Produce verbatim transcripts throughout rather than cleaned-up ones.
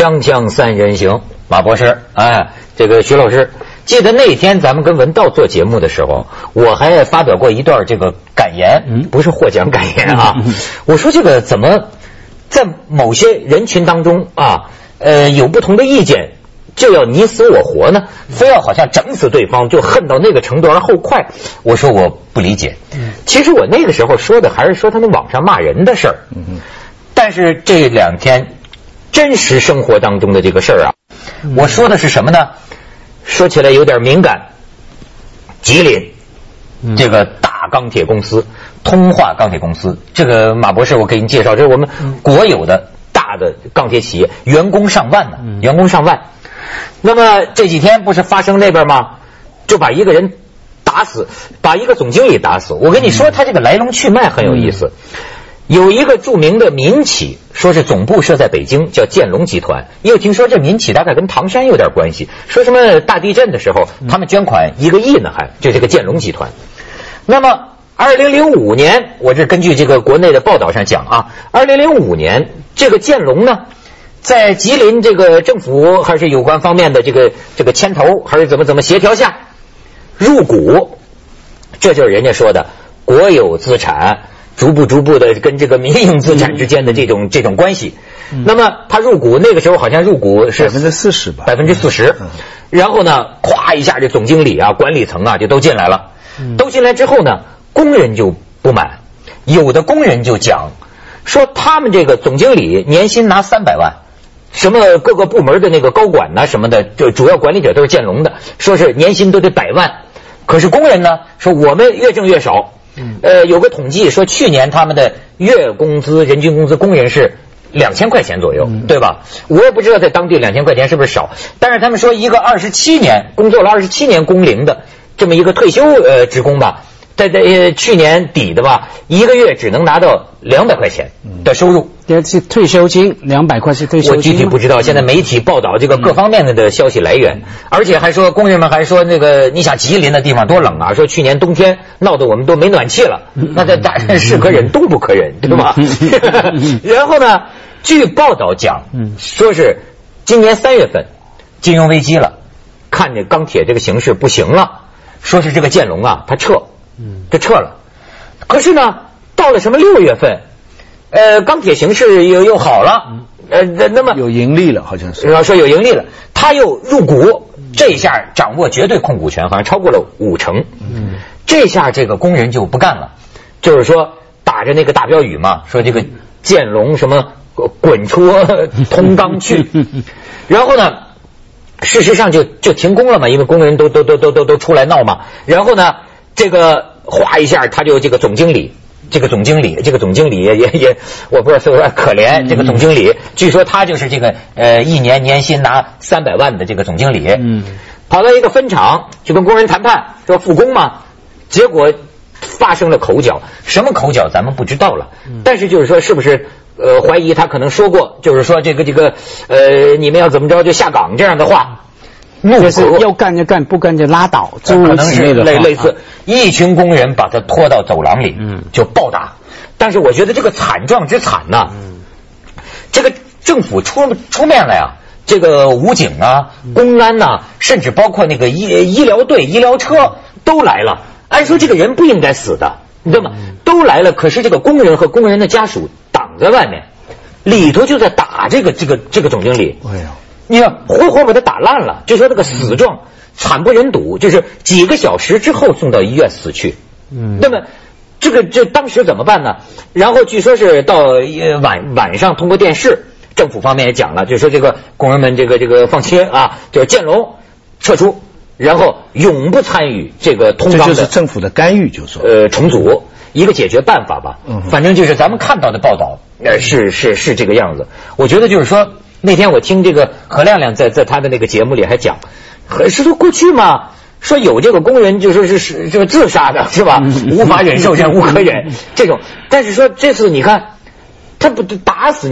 锵锵三人行，马博士，哎，这个徐老师，记得那天咱们跟文道做节目的时候，我还发表过一段这个感言，嗯，不是获奖感言啊。嗯、我说这个怎么在某些人群当中啊，呃，有不同的意见，就要你死我活呢？非要好像整死对方，就恨到那个程度而后快。我说我不理解。嗯、其实我那个时候说的还是说他们网上骂人的事儿。嗯、但是这两天真实生活当中的这个事儿啊，嗯、我说的是什么呢？说起来有点敏感。吉林、嗯、这个大钢铁公司，通化钢铁公司，这个马博士我给你介绍，这是我们国有的大的钢铁企业，员工上万呢，嗯、员工上万。那么这几天不是发生那边吗？就把一个人打死，把一个总经理打死。我跟你说，他这个来龙去脉很有意思。嗯、有一个著名的民企，说是总部设在北京，叫建龙集团。又听说这民企大概跟唐山有点关系，说什么大地震的时候，他们捐款一个亿呢，还就这个建龙集团。那么二零零五年，我这根据这个国内的报道上讲啊，二零零五年这个建龙呢，在吉林这个政府还是有关方面的这个这个牵头还是怎么怎么协调下入股，这就是人家说的国有资产逐步逐步的跟这个民营资产之间的这种、嗯、这种关系。嗯、那么他入股那个时候好像入股是百分之四十吧，百分之四十。然后呢，咵一下这总经理啊、管理层啊就都进来了。嗯、都进来之后呢，工人就不满，有的工人就讲说他们这个总经理年薪拿三百万。什么各个部门的那个高管呐、啊、什么的，就主要管理者都是建龙的，说是年薪都得百万。可是工人呢说我们越挣越少。呃，有个统计说去年他们的月工资、人均工资，工人是两千块钱左右，对吧？我也不知道在当地两千块钱是不是少，但是他们说一个二十七年工作了二十七年工龄的这么一个退休呃职工吧，在在、呃、去年底的吧，一个月只能拿到两百块钱的收入。 这是退休金，两百块是退休金。 我具体不知道，现在媒体报道这个各方面的的消息来源，嗯、而且还说工人们还说那个，你想吉林的地方多冷啊，说去年冬天闹得我们都没暖气了，嗯、那这大是可忍，冬不可忍，对吧？嗯、然后呢，据报道讲，说是今年三月份金融危机了，看见钢铁这个形势不行了，说是这个建龙啊，他撤，他撤了。可是呢，到了什么六月份？呃，钢铁形势又又好了，呃，那么有盈利了，好像是说有盈利了，他又入股，这一下掌握绝对控股权，好像超过了五成。嗯，这下这个工人就不干了，就是说打着那个大标语嘛，说这个建龙什么滚出通钢去，然后呢，事实上就就停工了嘛，因为工人都都都都都都出来闹嘛，然后呢，这个哗一下他就这个总经理。这个总经理，这个总经理也也也，我不知道是不是可怜。这个总经理，据说他就是这个呃一年年薪拿三百万的这个总经理。嗯，跑到一个分厂就跟工人谈判，说复工嘛，结果发生了口角，什么口角咱们不知道了。但是就是说，是不是呃怀疑他可能说过，就是说这个这个呃你们要怎么着就下岗这样的话。 就是要干就干，不干就拉倒， 可能是类类似，一群工人把他拖到走廊里，嗯，就暴打。但是我觉得这个惨状之惨呐、啊，嗯，这个政府出出面了呀，这个武警啊、公安呐、啊，甚至包括那个医医疗队、医疗车都来了。按说这个人不应该死的，对吗？都来了，可是这个工人和工人的家属挡在外面，里头就在打这个这个这个总经理。哎呀！你看，活活把他打烂了，就说那个死状惨不忍睹，就是几个小时之后送到医院死去。嗯，那么这个这当时怎么办呢？然后据说是到晚晚上通过电视，政府方面也讲了，就说这个工人们这个这个放心啊，就是建龙撤出，然后永不参与这个通钢的， 这就是政府的干预，就说呃重组一个解决办法吧。嗯，反正就是咱们看到的报道，呃是是是这个样子。我觉得就是说。那天我听这个何亮亮在在他的那个节目里还讲，是说过去嘛，说有这个工人就说是是这个自杀的是吧？无法忍受，忍无可忍这种。但是说这次你看，他不打死你，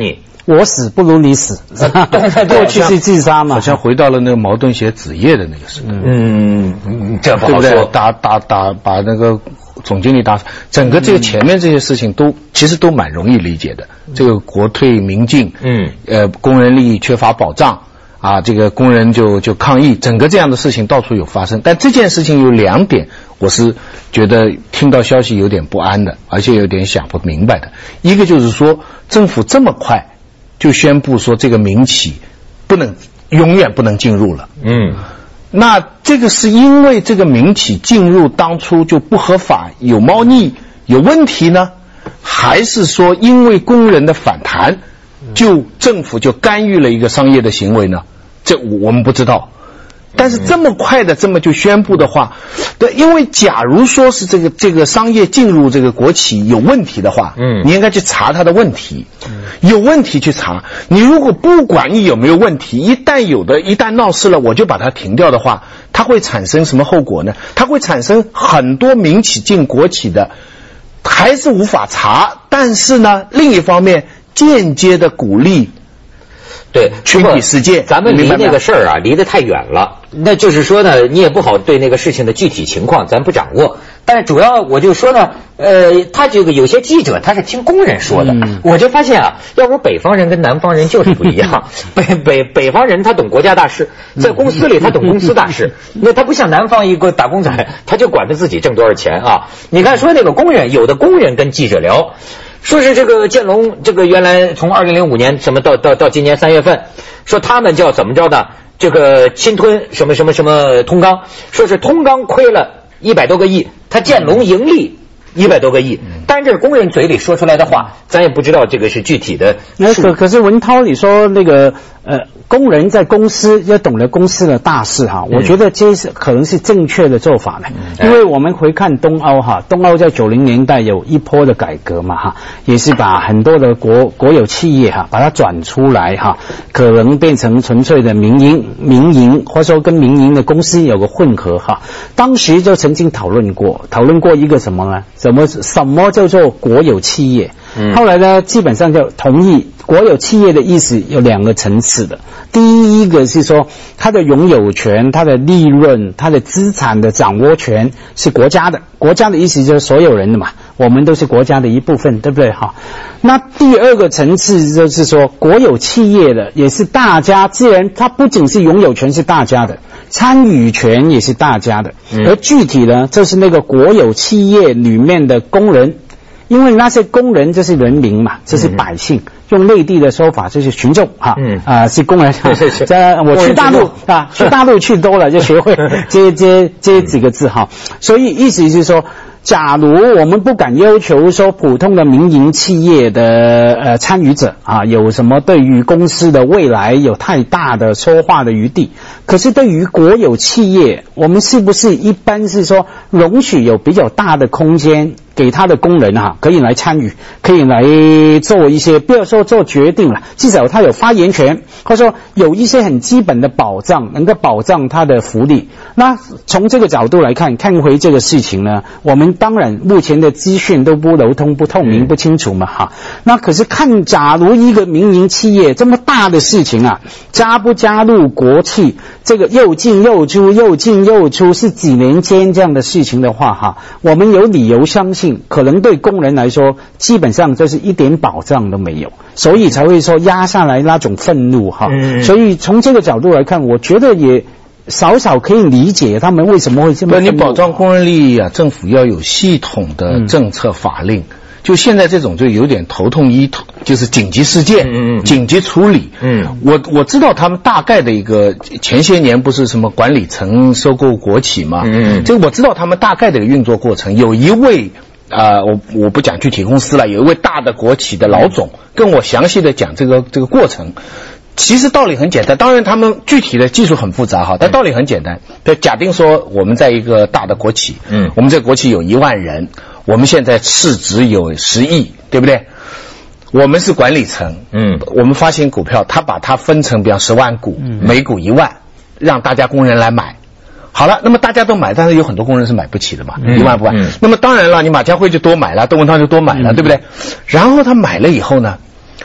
我死不如你死，过去是自杀嘛， 好像回到了那个茅盾写子夜的那个时代。 嗯，这不好说。 对不对？打打打，把那个总经理打，整个这个前面这些事情都、嗯、其实都蛮容易理解的。这个国退民进，嗯，呃，工人利益缺乏保障啊，这个工人就就抗议，整个这样的事情到处有发生。但这件事情有两点，我是觉得听到消息有点不安的，而且有点想不明白的。一个就是说，政府这么快就宣布说这个民企不能永远不能进入了，嗯，那这个是因为这个民企进入当初就不合法，有猫腻有问题呢，还是说因为工人的反弹就政府就干预了一个商业的行为呢？这我们不知道。但是这么快的这么就宣布的话，对，因为假如说是这个这个商业进入这个国企有问题的话，嗯，你应该去查它的问题，有问题去查。你如果不管你有没有问题，一旦有的一旦闹事了，我就把它停掉的话，它会产生什么后果呢？它会产生很多民企进国企的还是无法查，但是呢，另一方面间接的鼓励。 对， 群体事件， 咱们离那个事儿啊离得太远了。那就是说呢，你也不好对那个事情的具体情况咱不掌握。但是主要我就说呢，呃，他这个有些记者他是听工人说的，嗯、我就发现啊，要不北方人跟南方人就是不一样。北北北方人他懂国家大事，在公司里他懂公司大事，那他不像南方一个打工仔，他就管着自己挣多少钱啊。你看说那个工人，有的工人跟记者聊。说是这个建龙，这个原来从二零零五年什么到到到今年三月份，说他们叫怎么着的，这个侵吞什么什么什么通钢，说是通钢亏了一百多个亿，他建龙盈利一百多个亿，但是这是工人嘴里说出来的话，咱也不知道这个是具体的。 那可可是文涛，你说那个呃，工人在公司要懂得公司的大事哈，我觉得这是可能是正确的做法呢。因为我们回看东欧哈，东欧在九零年代有一波的改革嘛哈，也是把很多的国国有企业哈，把它转出来哈，可能变成纯粹的民营民营，或者说跟民营的公司有个混合哈。当时就曾经讨论过，讨论过一个什么呢？什么什么叫做国有企业？嗯、后来呢，基本上就同意国有企业的意思有两个层次的。第一个是说，它的拥有权、它的利润、它的资产的掌握权是国家的。国家的意思就是所有人的嘛，我们都是国家的一部分，对不对？哈。那第二个层次就是说，国有企业的也是大家，自然它不仅是拥有权是大家的，参与权也是大家的。嗯、而具体呢，就是那个国有企业里面的工人。因为那些工人就是人民嘛，这是百姓，嗯、用内地的说法就是群众哈，嗯啊、呃、是工人。是是在我去大陆啊，去大陆去多了就学会这这这几个字哈，所以意思是说。假如我们不敢要求说普通的民营企业的呃参与者啊有什么对于公司的未来有太大的说话的余地，可是对于国有企业，我们是不是一般是说容许有比较大的空间给他的工人哈、啊、可以来参与，可以来做一些不要说做决定了，至少他有发言权，或者说有一些很基本的保障，能够保障他的福利。那从这个角度来看，看回这个事情呢，我们当然目前的资讯都不流通、不透明、不清楚嘛哈。那可是看，假如一个民营企业这么大的事情啊，加不加入国企，这个又进又出、又进又出，是几年间这样的事情的话哈，我们有理由相信，可能对工人来说，基本上就是一点保障都没有，所以才会说压下来那种愤怒哈。嗯、所以从这个角度来看，我觉得也。少少可以理解他们为什么会这么。那你保障工人利益啊，政府要有系统的政策法令。嗯、就现在这种就有点头痛医头，就是紧急事件、嗯嗯、紧急处理。嗯，我我知道他们大概的一个前些年不是什么管理层收购国企嘛，嗯，这个我知道他们大概的运作过程。有一位啊、呃，我我不讲具体公司了，有一位大的国企的老总跟我详细的讲这个这个过程。其实道理很简单，当然他们具体的技术很复杂哈，但道理很简单。就假定说我们在一个大的国企，嗯，我们这个国企有一万人，我们现在市值有十亿，对不对？我们是管理层，嗯，我们发行股票，他把它分成比方十万股，嗯、每股一万，让大家工人来买。好了，那么大家都买，但是有很多工人是买不起的嘛，嗯、一万不万、嗯。那么当然了，你马家辉就多买了，窦文涛就多买了，嗯、对不对？然后他买了以后呢？他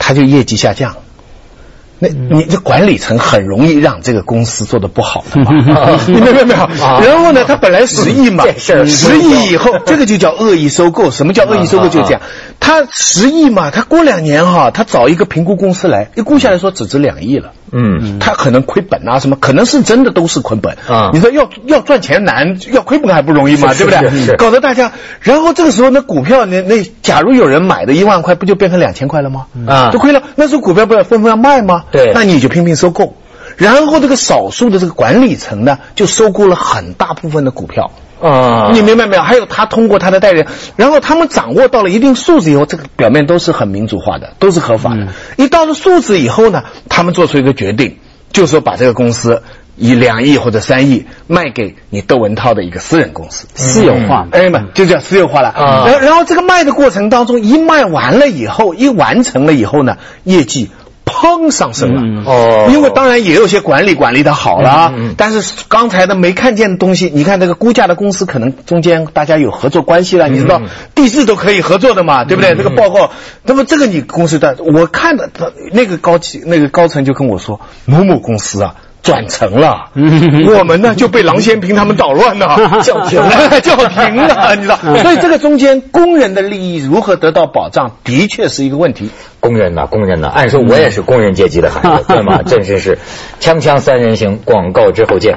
他就业绩下降。那你这管理层很容易让这个公司做得不好的嘛？你明白没有？然后呢，他本来十亿嘛，十亿以后，这个就叫恶意收购。什么叫恶意收购？就这样，他十亿嘛，他过两年哈，他找一个评估公司来，一估下来说只值两亿了。嗯，他可能亏本啊，什么可能是真的都是亏本啊。你说要要赚钱难，要亏本还不容易嘛，对不对？搞得大家，然后这个时候那股票那那，假如有人买的一万块，不就变成两千块了吗？啊，就亏了。那时候股票不要纷纷要卖吗？对，那你就拼命收购，然后这个少数的这个管理层呢，就收购了很大部分的股票。啊，你明白没有？还有他通过他的代理人，然后他们掌握到了一定数字以后，这个表面都是很民主化的，都是合法的。嗯、一到了数字以后呢，他们做出一个决定，就是说把这个公司以两亿或者三亿卖给你窦文涛的一个私人公司， 私有化， 哎嘛，就叫私有化了。啊、然后然后这个卖的过程当中，一卖完了以后，一完成了以后呢，业绩砰上升了。嗯、哦，因为当然也有些管理管理的好了，嗯嗯、但是刚才的没看见的东西，你看这个估价的公司可能中间大家有合作关系了，嗯、你知道地质都可以合作的嘛，对不对？嗯、这个报告，那么这个你公司的，我看的那个高级那个高层就跟我说，某某公司啊。转成了，我们呢就被郎咸平他们捣乱了，叫停了，叫停了，你知道？所以这个中间工人的利益如何得到保障，的确是一个问题。 工人呢，工人呢，按说我也是工人阶级的孩子，对吗？真是是，锵锵三人行，广告之后见。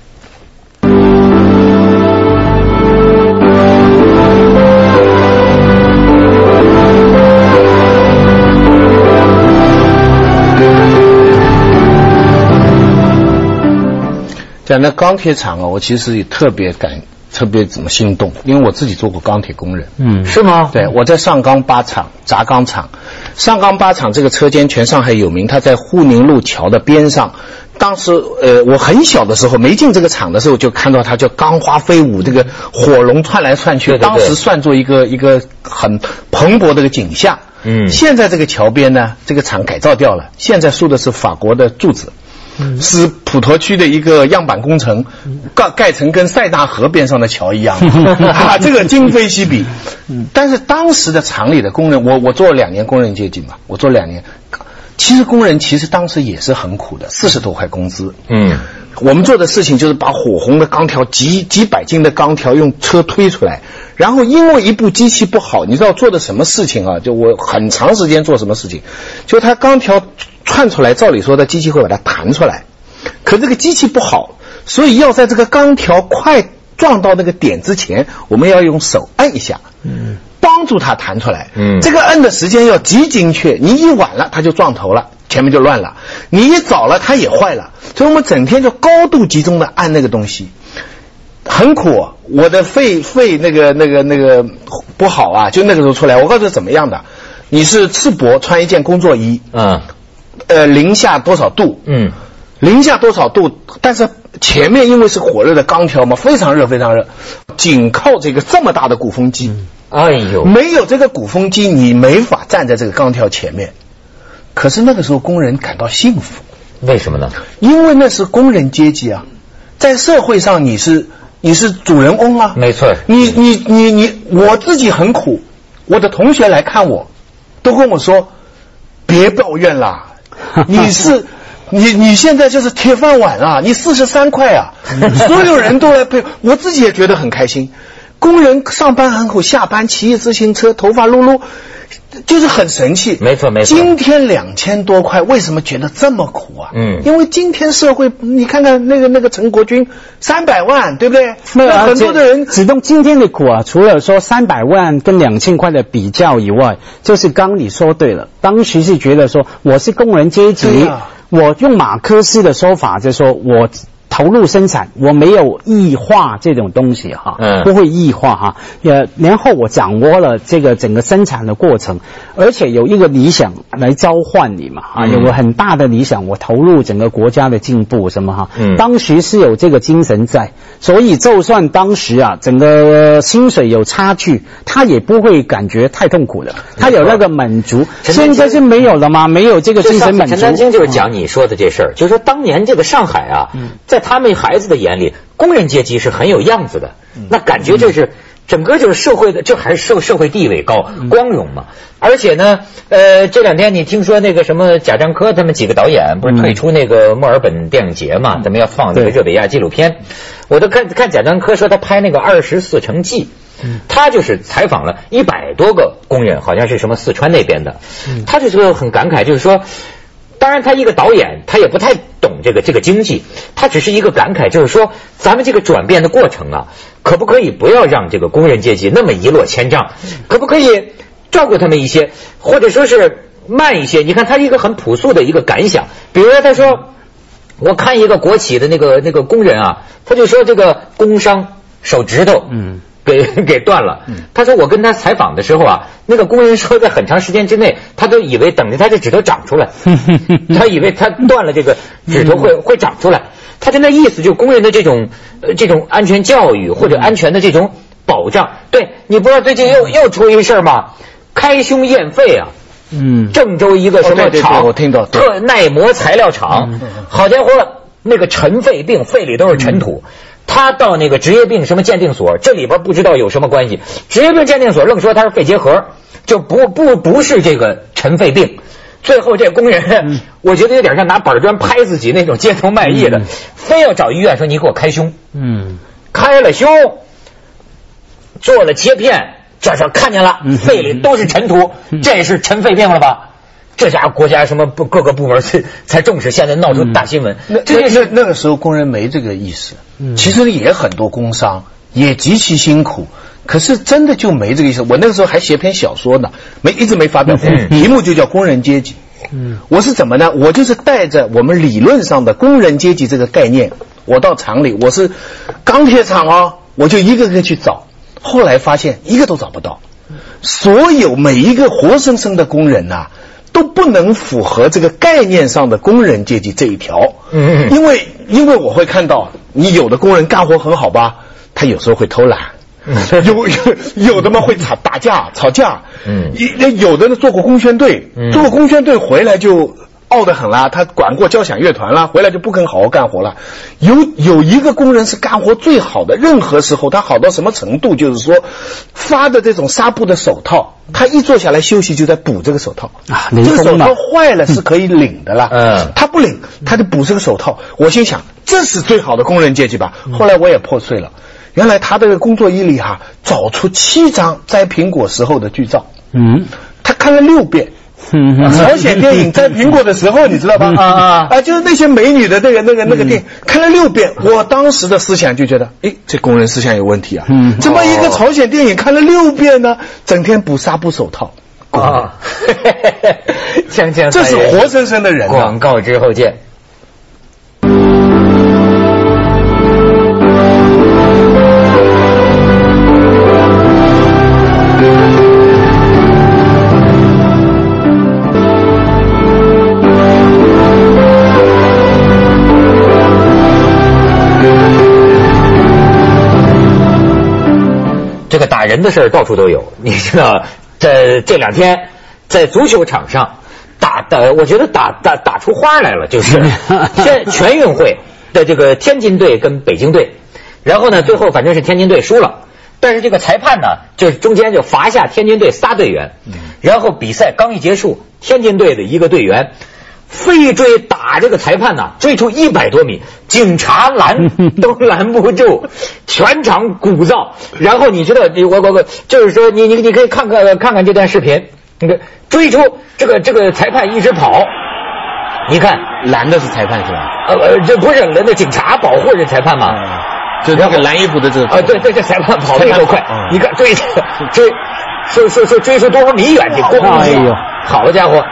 讲到钢铁厂啊，我其实也特别感特别怎么心动，因为我自己做过钢铁工人。 嗯，是吗？ 对，我在上钢八厂轧钢厂，上钢八厂这个车间全上海有名，它在沪宁路桥的边上。当时呃，我很小的时候没进这个厂的时候，就看到它叫钢花飞舞，这个火龙窜来窜去，对对对，当时算作一个一个很蓬勃的一个景象。嗯，现在这个桥边呢，这个厂改造掉了，现在竖的是法国的柱子。是普陀区的一个样板工程，盖盖成跟塞纳河边上的桥一样，啊，这个今非昔比。但是当时的厂里的工人，我我做了两年工人阶级嘛，我做两年，其实工人其实当时也是很苦的，四十多块工资。嗯，我们做的事情就是把火红的钢条，几几百斤的钢条用车推出来，然后因为一部机器不好，你知道做的什么事情啊？就我很长时间做什么事情，就它钢条串出来，照理说的机器会把它弹出来，可这个机器不好，所以要在这个钢条快撞到那个点之前，我们要用手按一下，嗯，帮助它弹出来。嗯，这个按的时间要极精确，你一晚了它就撞头了，前面就乱了；你一早了它也坏了。所以我们整天就高度集中的按那个东西，很苦。我的肺肺那个那个那个不好啊，就那个时候出来。我告诉你怎么样的，你是赤膊穿一件工作衣，嗯。呃，零下多少度？嗯，零下多少度？但是前面因为是火热的钢条嘛，非常热，非常热，仅靠这个这么大的鼓风机，嗯、哎呦，没有这个鼓风机，你没法站在这个钢条前面。可是那个时候工人感到幸福， 为什么呢？ 因为那是工人阶级啊，在社会上你是你是主人翁啊， 没错。 你你你你，我自己很苦，我的同学来看我，都跟我说，别抱怨啦。你是你你现在就是铁饭碗啊，你四十三块啊，所有人都来配，我自己也觉得很开心。工人上班很苦，下班骑一自行车，头发撸撸，就是很神气。 没错没错。 今天两千多块，为什么觉得这么苦啊？嗯，因为今天社会，你看看那个那个陈国军三百万，对不对？ 那很多的人只动今天的苦啊，除了说三百万跟两千块的比较以外，就是刚你说对了，当时是觉得说我是工人阶级，啊、我用马克思的说法就是说我。投入生产，我没有异化这种东西哈，嗯，不会异化哈，也然后我掌握了这个整个生产的过程，而且有一个理想来召唤你嘛，啊，有个很大的理想，我投入整个国家的进步什么哈，嗯，当时是有这个精神在，所以就算当时啊整个薪水有差距，他也不会感觉太痛苦的，他有那个满足，现在是没有了吗？没有这个精神满足。 陈丹青就是讲你说的这事儿，就是说当年这个上海啊，在他们孩子的眼里，工人阶级是很有样子的，那感觉这是整个就是社会的，这还是社社会地位高，光荣嘛。而且呢，呃，这两天你听说那个什么贾樟柯他们几个导演不是退出那个墨尔本电影节嘛？他们要放那个热比亚纪录片，我都看看贾樟柯说他拍那个《二十四城记》，他就是采访了一百多个工人，好像是什么四川那边的，他就说很感慨，就是说。当然，他一个导演，他也不太懂这个这个经济，他只是一个感慨，就是说，咱们这个转变的过程啊，可不可以不要让这个工人阶级那么一落千丈？可不可以照顾他们一些，或者说是慢一些？你看他一个很朴素的一个感想，比如说他说，我看一个国企的那个那个工人啊，他就说这个工伤手指头，嗯。给给断了。他说我跟他采访的时候啊，那个工人说在很长时间之内，他都以为等着他这指头长出来，他以为他断了这个指头会会长出来。他就那意思，就工人的这种呃这种安全教育或者安全的这种保障。对，你不知道最近又又出一事吗？开胸验肺啊。嗯，郑州一个什么厂， 哦、我听到特耐磨材料厂，嗯、好家伙，那个尘肺病，肺里都是尘土。嗯，他到那个职业病什么鉴定所，这里边不知道有什么关系。职业病鉴定所愣说他是肺结核，就不不不是这个尘肺病。最后这工人，嗯、我觉得有点像拿板砖拍自己那种街头卖艺的，嗯、非要找医院说你给我开胸。嗯，开了胸，做了切片，这时候看见了，嗯、肺里都是尘土，嗯、这是尘肺病了吧？这家国家什么各个部门才才重视，现在闹出大新闻。 嗯、那这就是那个时候工人没这个意识，嗯、其实也很多工伤也极其辛苦，可是真的就没这个意思。我那个时候还写篇小说呢，没一直没发表过，嗯、题目就叫《工人阶级》。嗯，我是怎么呢？我就是带着我们理论上的工人阶级这个概念，我到厂里，我是钢铁厂哦，我就一个个去找，后来发现一个都找不到，所有每一个活生生的工人啊。都不能符合这个概念上的工人阶级这一条，嗯，因为因为我会看到，你有的工人干活很好吧，他有时候会偷懒，有有有的嘛会吵打架吵架，嗯，有的呢做过工宣队，做过工宣队回来就傲得很啦，他管过交响乐团啦，回来就不肯好好干活了。有有一个工人是干活最好的，任何时候他好到什么程度，就是说发的这种纱布的手套，他一坐下来休息就在补这个手套啊，这个手套坏了是可以领的啦，嗯，他不领他就补这个手套。我心想这是最好的工人阶级吧。后来我也破碎了，原来他的工作衣里哈、啊、找出七张摘苹果时候的剧照，嗯，他看了六遍。朝鲜电影摘苹果的时候，你知道吧？啊啊啊！就是那些美女的那个、那个、那个电影，看了六遍。我当时的思想就觉得，哎，这工人思想有问题啊！嗯，怎么一个朝鲜电影看了六遍呢？整天补纱布手套啊！锵锵，这是活生生的人。 广告之后见。这个打人的事儿到处都有，你知道，这这两天在足球场上打打，我觉得打打打出花来了，就是全全运会的这个天津队跟北京队，然后呢，最后反正是天津队输了，但是这个裁判呢，就是中间就罚下天津队仨队员，然后比赛刚一结束，天津队的一个队员飞追打这个裁判呐、啊，追出一百多米，警察拦都拦不住，全场鼓噪。然后你知道，我我我就是说，你你你可以看看看看这段视频，那个追出这个这个裁判一直跑，你看拦的是裁判是吧？ 呃这不是那警察保护这裁判吗？嗯、 就那个蓝衣服的这个啊，对对，这裁判跑得够快，嗯、你看追追说说说追出多少米远去，咣！哎呦，好家伙！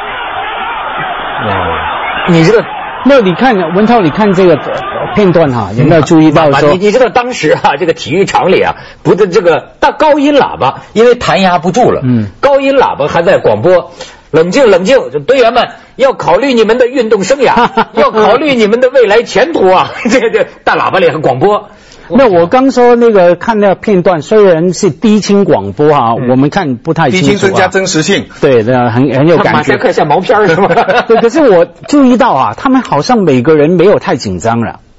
你知道， 那你看文涛，你看这个片段哈，有没有注意到说？ 你你知道当时啊，这个体育场里啊，不是这个大高音喇叭，因为弹压不住了，嗯，高音喇叭还在广播，冷静冷静，队员们要考虑你们的运动生涯，要考虑你们的未来前途啊！这个这大喇叭里还广播。 那我刚说那个看那个片段，虽然是低清广播哈、啊，嗯、我们看不太清楚、啊。 低清增加真实性， 对，那很很有感觉。马赛克像毛片是吗？ 对，可是我注意到啊，他们好像每个人没有太紧张了。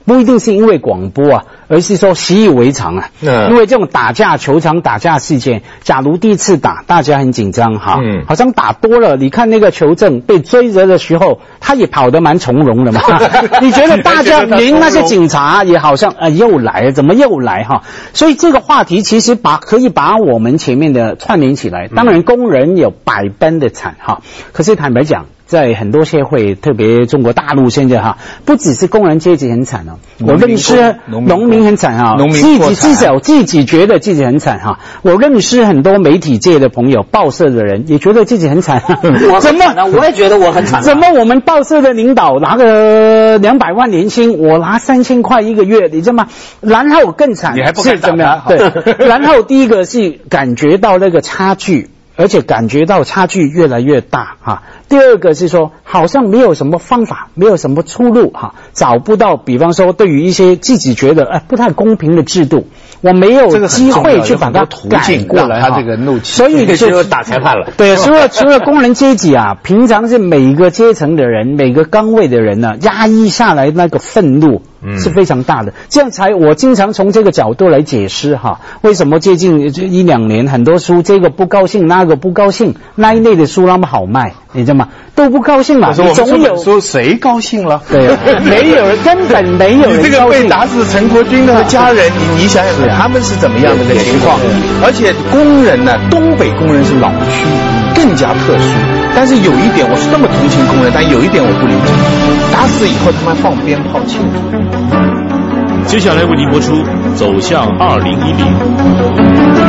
不一定是因为广播啊，而是说习以为常啊。嗯，因为这种打架球场打架事件，假如第一次打，大家很紧张哈，嗯，好像打多了，你看那个球证被追着的时候，他也跑得蛮从容的嘛。你觉得大家连那些警察也好像啊、呃、又来，怎么又来哈？所以这个话题其实把可以把我们前面的串联起来。当然，工人有百般的惨哈，可是坦白讲。在很多社会，特别中国大陆现在哈，不只是工人阶级很惨哦，我认识农民很惨哈，自己至少自己觉得自己很惨哈。我认识很多媒体界的朋友，报社的人也觉得自己很惨。 我怎么呢？我也觉得我很惨。 怎么我们报社的领导拿个两百万年薪，我拿三千块一个月，你知道吗？然后更惨， 你还不敢怎么样？对，然后第一个是感觉到那个差距。而且感觉到差距越来越大哈。第二个是说，好像没有什么方法，没有什么出路哈，找不到，比方说对于一些自己觉得哎不太公平的制度，我没有机会去把它改过来， 他这个怒气， 所以就只有打裁判了。 对，除了除了工人阶级啊，平常是每个阶层的人，每个岗位的人呢、啊，压抑下来那个愤怒。是非常大的，这样才我经常从这个角度来解释哈，为什么最近这一两年很多书这个不高兴那个不高兴那一类的书那么好卖，你知道吗？都不高兴嘛， 你总有说谁高兴了？ 对、啊，没有人，根本没有人高兴。 你这个被打死陈国军的家人，你你想想看，他们是怎么样的一个情况？而且工人呢，东北工人是老区，更加特殊。但是有一点，我是那么同情工人，但有一点我不理解，打死以后他们放鞭炮庆祝。 接下来为您播出《走向二零一零》。